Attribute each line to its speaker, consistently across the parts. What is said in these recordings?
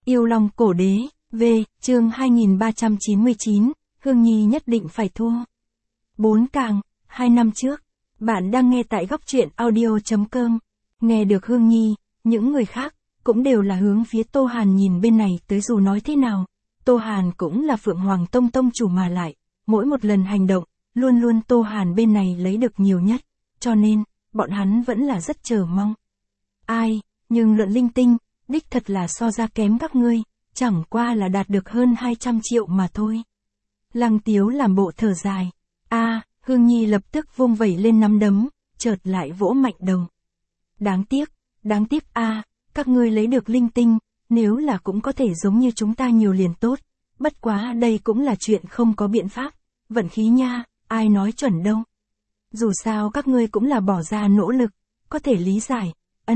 Speaker 1: Yêu Long Cổ Đế, V, chương 2399, Hương Nhi nhất định phải thua. 4 càng, 2 năm trước. Bạn đang nghe tại góc truyện audio.com. Nghe được Hương Nhi, những người khác, cũng đều là hướng phía Tô Hàn nhìn bên này tới dù nói thế nào. Tô Hàn cũng là Phượng Hoàng Tông tông chủ mà lại, mỗi một lần hành động, luôn luôn Tô Hàn bên này lấy được nhiều nhất, cho nên, bọn hắn vẫn là rất chờ mong. Ai, nhưng luận linh tinh, đích thật là so ra kém các ngươi, chẳng qua là đạt được hơn 200 triệu mà thôi. Lăng Tiếu làm bộ thở dài. Hương Nhi lập tức vung vẩy lên nắm đấm, chợt lại vỗ mạnh đầu. Đáng tiếc các ngươi lấy được linh tinh, nếu là cũng có thể giống như chúng ta nhiều liền tốt, bất quá đây cũng là chuyện không có biện pháp, vận khí nha, ai nói chuẩn đâu. Dù sao các ngươi cũng là bỏ ra nỗ lực, có thể lý giải,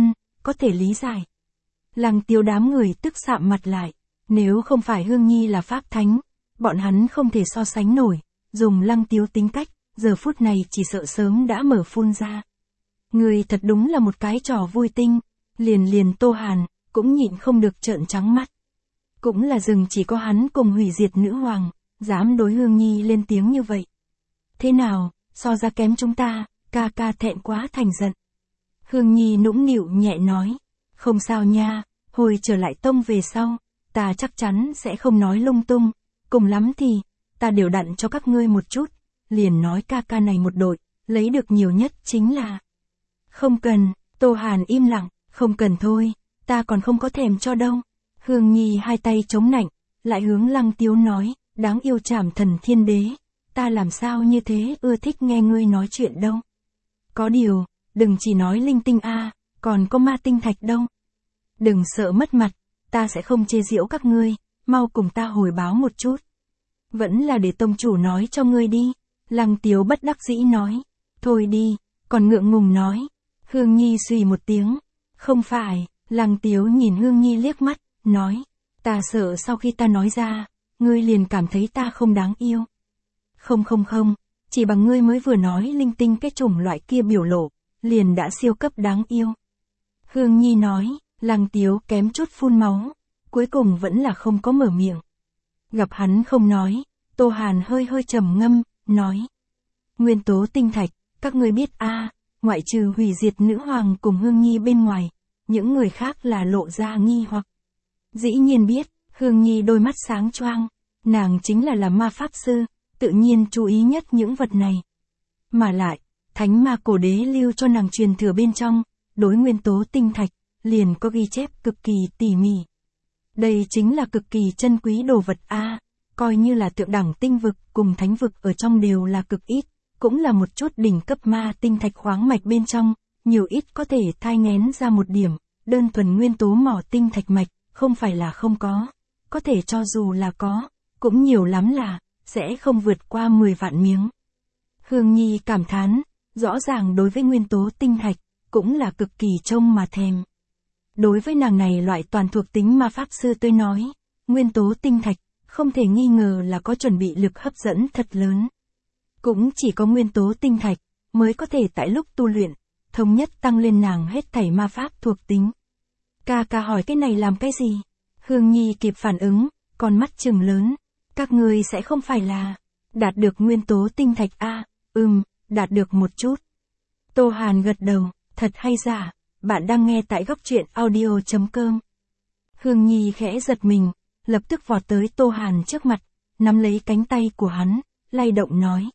Speaker 1: có thể lý giải. Lăng Tiếu đám người tức sạm mặt lại, nếu không phải Hương Nhi là pháp thánh, bọn hắn không thể so sánh nổi, dùng Lăng Tiếu tính cách, giờ phút này chỉ sợ sớm đã mở phun ra. Người thật đúng là một cái trò vui tinh, liền Tô Hàn, cũng nhịn không được trợn trắng mắt. Cũng là rừng chỉ có hắn cùng hủy diệt nữ hoàng, dám đối Hương Nhi lên tiếng như vậy. Thế nào, so ra kém chúng ta, ca thẹn quá thành giận. Hương Nhi nũng nịu nhẹ nói, không sao nha, hồi trở lại tông về sau, ta chắc chắn sẽ không nói lung tung, cùng lắm thì, ta đều đặn cho các ngươi một chút, liền nói ca này một đội, lấy được nhiều nhất chính là. Không cần, Tô Hàn im lặng, không cần thôi, ta còn không có thèm cho đâu. Hương Nhi hai tay chống nạnh, lại hướng Lăng Tiếu nói, đáng yêu Trảm Thần Thiên Đế, ta làm sao như thế ưa thích nghe ngươi nói chuyện đâu. Có điều, đừng chỉ nói linh tinh còn có ma tinh thạch đâu. Đừng sợ mất mặt, ta sẽ không chê giễu các ngươi, mau cùng ta hồi báo một chút. Vẫn là để tông chủ nói cho ngươi đi. Lăng Tiếu bất đắc dĩ nói, thôi đi, còn ngượng ngùng nói. Hương Nhi suy một tiếng, không phải. Lăng Tiếu nhìn Hương Nhi liếc mắt, nói, ta sợ sau khi ta nói ra, ngươi liền cảm thấy ta không đáng yêu. Không, chỉ bằng ngươi mới vừa nói linh tinh cái chủng loại kia biểu lộ, liền đã siêu cấp đáng yêu. Hương Nhi nói, Lăng Tiếu kém chút phun máu, cuối cùng vẫn là không có mở miệng. Gặp hắn không nói, Tô Hàn hơi trầm ngâm, nói. Nguyên tố tinh thạch, các ngươi biết ngoại trừ hủy diệt nữ hoàng cùng Hương Nhi bên ngoài, những người khác là lộ ra nghi hoặc. Dĩ nhiên biết, Hương Nhi đôi mắt sáng choang, nàng chính là ma pháp sư, tự nhiên chú ý nhất những vật này. Mà lại, thánh ma cổ đế lưu cho nàng truyền thừa bên trong, đối nguyên tố tinh thạch, liền có ghi chép cực kỳ tỉ mỉ. Đây chính là cực kỳ chân quý đồ vật coi như là thượng đẳng tinh vực cùng thánh vực ở trong đều là cực ít, cũng là một chút đỉnh cấp ma tinh thạch khoáng mạch bên trong, nhiều ít có thể thai nghén ra một điểm, đơn thuần nguyên tố mỏ tinh thạch mạch, không phải là không có thể cho dù là có, cũng nhiều lắm là, sẽ không vượt qua 10 vạn miếng. Hương Nhi cảm thán, rõ ràng đối với nguyên tố tinh thạch, cũng là cực kỳ trông mà thèm. Đối với nàng này loại toàn thuộc tính ma pháp sư tôi nói, nguyên tố tinh thạch, không thể nghi ngờ là có chuẩn bị lực hấp dẫn thật lớn. Cũng chỉ có nguyên tố tinh thạch, mới có thể tại lúc tu luyện, thống nhất tăng lên nàng hết thảy ma pháp thuộc tính. Ca hỏi cái này làm cái gì? Hương Nhi kịp phản ứng, con mắt trừng lớn. Các ngươi sẽ không phải là đạt được nguyên tố tinh thạch đạt được một chút. Tô Hàn gật đầu, thật hay giả, bạn đang nghe tại góc truyện audio.com. Hương Nhi khẽ giật mình, lập tức vọt tới Tô Hàn trước mặt, nắm lấy cánh tay của hắn, lay động nói.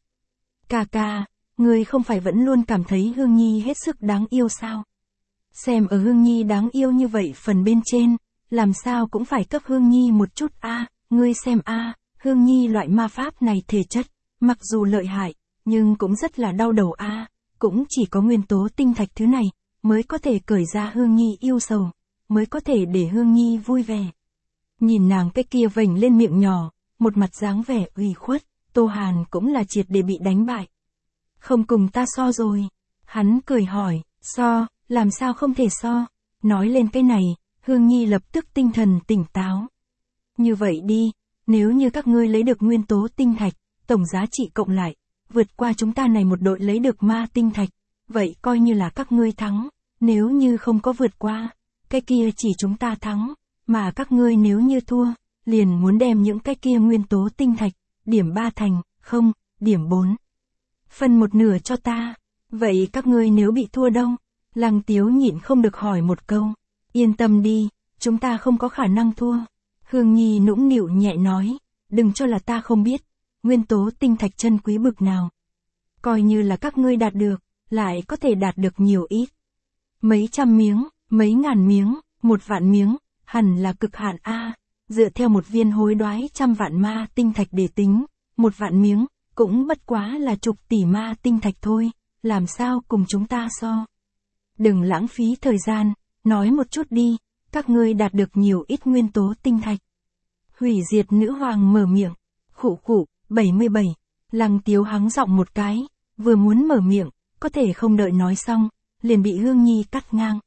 Speaker 1: Ca, ngươi không phải vẫn luôn cảm thấy Hương Nhi hết sức đáng yêu sao? Xem ở Hương Nhi đáng yêu như vậy phần bên trên, làm sao cũng phải cấp Hương Nhi một chút ngươi xem Hương Nhi loại ma pháp này thể chất, mặc dù lợi hại, nhưng cũng rất là đau đầu cũng chỉ có nguyên tố tinh thạch thứ này, mới có thể cởi ra Hương Nhi yêu sầu, mới có thể để Hương Nhi vui vẻ. Nhìn nàng cái kia vểnh lên miệng nhỏ, một mặt dáng vẻ ủy khuất, Tô Hàn cũng là triệt để bị đánh bại. Không cùng ta so rồi. Hắn cười hỏi, làm sao không thể so? Nói lên cái này, Hương Nhi lập tức tinh thần tỉnh táo. Như vậy đi, nếu như các ngươi lấy được nguyên tố tinh thạch, tổng giá trị cộng lại, vượt qua chúng ta này một đội lấy được ma tinh thạch, vậy coi như là các ngươi thắng, nếu như không có vượt qua, cái kia chỉ chúng ta thắng, mà các ngươi nếu như thua, liền muốn đem những cái kia nguyên tố tinh thạch, điểm 3 thành, không, điểm 4. Phân một nửa cho ta. Vậy các ngươi nếu bị thua đâu? Lăng Tiếu nhịn không được hỏi một câu. Yên tâm đi, chúng ta không có khả năng thua. Hương Nhi nũng nịu nhẹ nói, đừng cho là ta không biết, nguyên tố tinh thạch chân quý bực nào. Coi như là các ngươi đạt được, lại có thể đạt được nhiều ít. Mấy trăm miếng, mấy ngàn miếng, 1 vạn miếng, hẳn là cực hạn A. Dựa theo một viên hối đoái 100 vạn ma tinh thạch để tính, 1 vạn miếng, cũng bất quá là chục tỷ ma tinh thạch thôi, làm sao cùng chúng ta so. Đừng lãng phí thời gian, nói một chút đi, các ngươi đạt được nhiều ít nguyên tố tinh thạch. Hủy diệt nữ hoàng mở miệng, khụ khụ, 77, Lăng Tiếu hắng giọng một cái, vừa muốn mở miệng, có thể không đợi nói xong, liền bị Hương Nhi cắt ngang.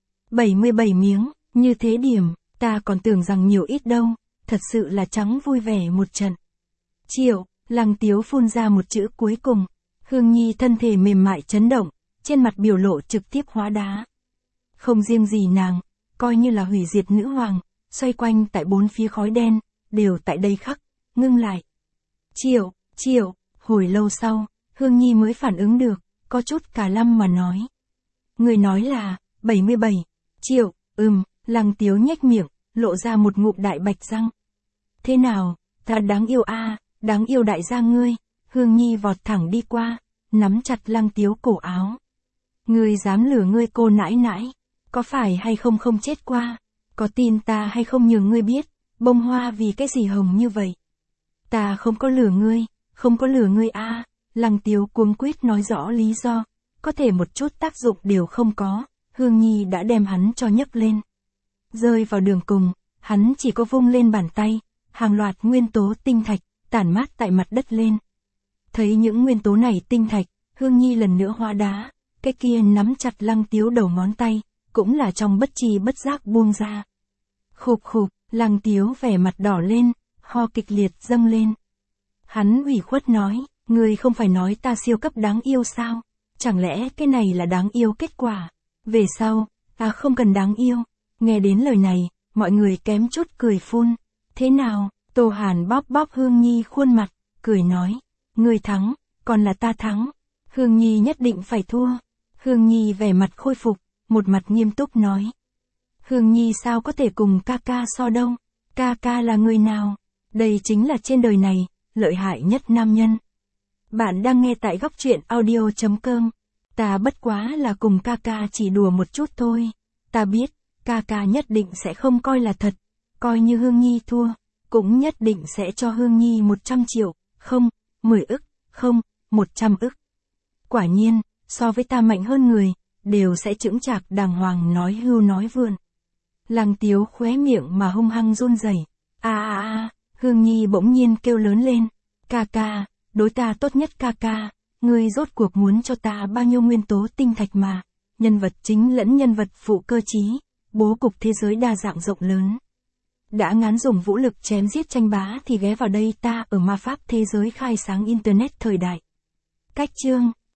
Speaker 1: 77 miếng, như thế điểm, ta còn tưởng rằng nhiều ít đâu, thật sự là trắng vui vẻ một trận. Triệu, Lăng Tiếu phun ra một chữ cuối cùng, Hương Nhi thân thể mềm mại chấn động, trên mặt biểu lộ trực tiếp hóa đá. Không riêng gì nàng, coi như là hủy diệt nữ hoàng, xoay quanh tại 4 phía khói đen, đều tại đây khắc, ngưng lại. Triệu, hồi lâu sau, Hương Nhi mới phản ứng được, có chút cả lăm mà nói. Người nói là, 77, Triệu, Lăng Tiếu nhếch miệng, lộ ra một ngụm đại bạch răng. Thế nào, ta đáng yêu a, đáng yêu đại gia ngươi. Hương Nhi vọt thẳng đi qua, nắm chặt Lăng Tiếu cổ áo. Ngươi dám lừa ngươi cô nãi nãi, có phải hay không không chết qua, có tin ta hay không nhường ngươi biết, bông hoa vì cái gì hồng như vậy. Ta không có lừa ngươi a. Lăng Tiếu cuống quýt nói rõ lý do, có thể một chút tác dụng đều không có, Hương Nhi đã đem hắn cho nhấc lên. Rơi vào đường cùng, hắn chỉ có vung lên bàn tay, hàng loạt nguyên tố tinh thạch, tản mát tại mặt đất lên. Thấy những nguyên tố này tinh thạch, Hương Nhi lần nữa hóa đá, cái kia nắm chặt Lăng Tiếu đầu ngón tay, cũng là trong bất tri bất giác buông ra. Khục khục, Lăng Tiếu vẻ mặt đỏ lên, ho kịch liệt dâng lên. Hắn ủy khuất nói, ngươi không phải nói ta siêu cấp đáng yêu sao, chẳng lẽ cái này là đáng yêu kết quả, về sau, ta không cần đáng yêu. Nghe đến lời này, mọi người kém chút cười phun. Thế nào, Tô Hàn bóp bóp Hương Nhi khuôn mặt, cười nói, ngươi thắng, còn là ta thắng. Hương Nhi nhất định phải thua. Hương Nhi vẻ mặt khôi phục, một mặt nghiêm túc nói. Hương Nhi sao có thể cùng ca ca so đâu, ca ca là người nào, đây chính là trên đời này, lợi hại nhất nam nhân. Bạn đang nghe tại góc truyện audio.com, ta bất quá là cùng ca ca chỉ đùa một chút thôi, ta biết, ca ca nhất định sẽ không coi là thật, coi như Hương Nhi thua, cũng nhất định sẽ cho Hương Nhi 100 triệu, không, 10 ức, không, 100 ức. Quả nhiên, so với ta mạnh hơn người, đều sẽ chững chạc đàng hoàng nói hưu nói vượn. Lăng Tiếu khóe miệng mà hung hăng run rẩy. Hương Nhi bỗng nhiên kêu lớn lên, ca ca, đối ta tốt nhất ca ca, ngươi rốt cuộc muốn cho ta bao nhiêu nguyên tố tinh thạch mà, nhân vật chính lẫn nhân vật phụ cơ trí, bố cục thế giới đa dạng rộng lớn. Đã ngán dùng vũ lực chém giết tranh bá thì ghé vào đây ta ở ma pháp thế giới khai sáng internet thời đại. Cách chương